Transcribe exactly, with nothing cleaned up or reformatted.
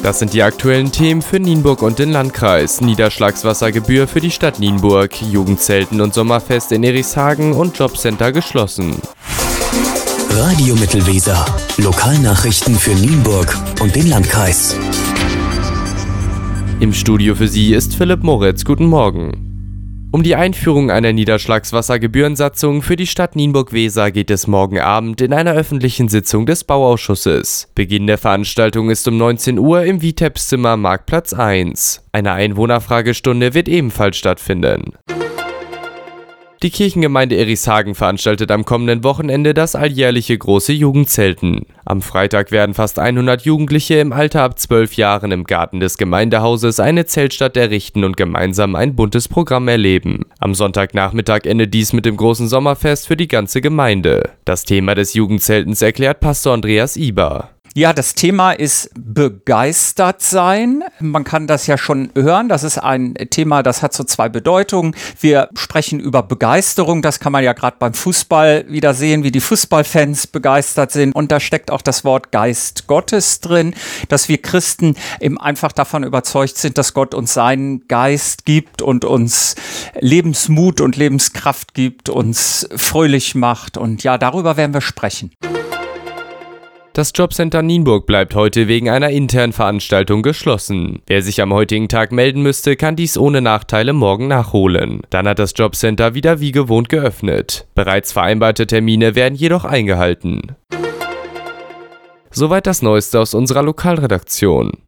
Das sind die aktuellen Themen für Nienburg und den Landkreis. Niederschlagswassergebühr für die Stadt Nienburg, Jugendzelten und Sommerfest in Erichshagen und Jobcenter geschlossen. Radio Mittelweser. Lokalnachrichten für Nienburg und den Landkreis. Im Studio für Sie ist Philipp Moritz. Guten Morgen. Um die Einführung einer Niederschlagswassergebührensatzung für die Stadt Nienburg-Weser geht es morgen Abend in einer öffentlichen Sitzung des Bauausschusses. Beginn der Veranstaltung ist um neunzehn Uhr im Vitebszimmer Marktplatz eins. Eine Einwohnerfragestunde wird ebenfalls stattfinden. Die Kirchengemeinde Erichshagen veranstaltet am kommenden Wochenende das alljährliche große Jugendzelten. Am Freitag werden fast hundert Jugendliche im Alter ab zwölf Jahren im Garten des Gemeindehauses eine Zeltstadt errichten und gemeinsam ein buntes Programm erleben. Am Sonntagnachmittag endet dies mit dem großen Sommerfest für die ganze Gemeinde. Das Thema des Jugendzeltens erklärt Pastor Andreas Iber. Ja, das Thema ist begeistert sein. Man kann das ja schon hören. Das ist ein Thema, das hat so zwei Bedeutungen. Wir sprechen über Begeisterung. Das kann man ja gerade beim Fußball wieder sehen, wie die Fußballfans begeistert sind. Und da steckt auch das Wort Geist Gottes drin, dass wir Christen eben einfach davon überzeugt sind, dass Gott uns seinen Geist gibt und uns Lebensmut und Lebenskraft gibt, uns fröhlich macht. Und ja, darüber werden wir sprechen. Das Jobcenter Nienburg bleibt heute wegen einer internen Veranstaltung geschlossen. Wer sich am heutigen Tag melden müsste, kann dies ohne Nachteile morgen nachholen. Dann hat das Jobcenter wieder wie gewohnt geöffnet. Bereits vereinbarte Termine werden jedoch eingehalten. Soweit das Neueste aus unserer Lokalredaktion.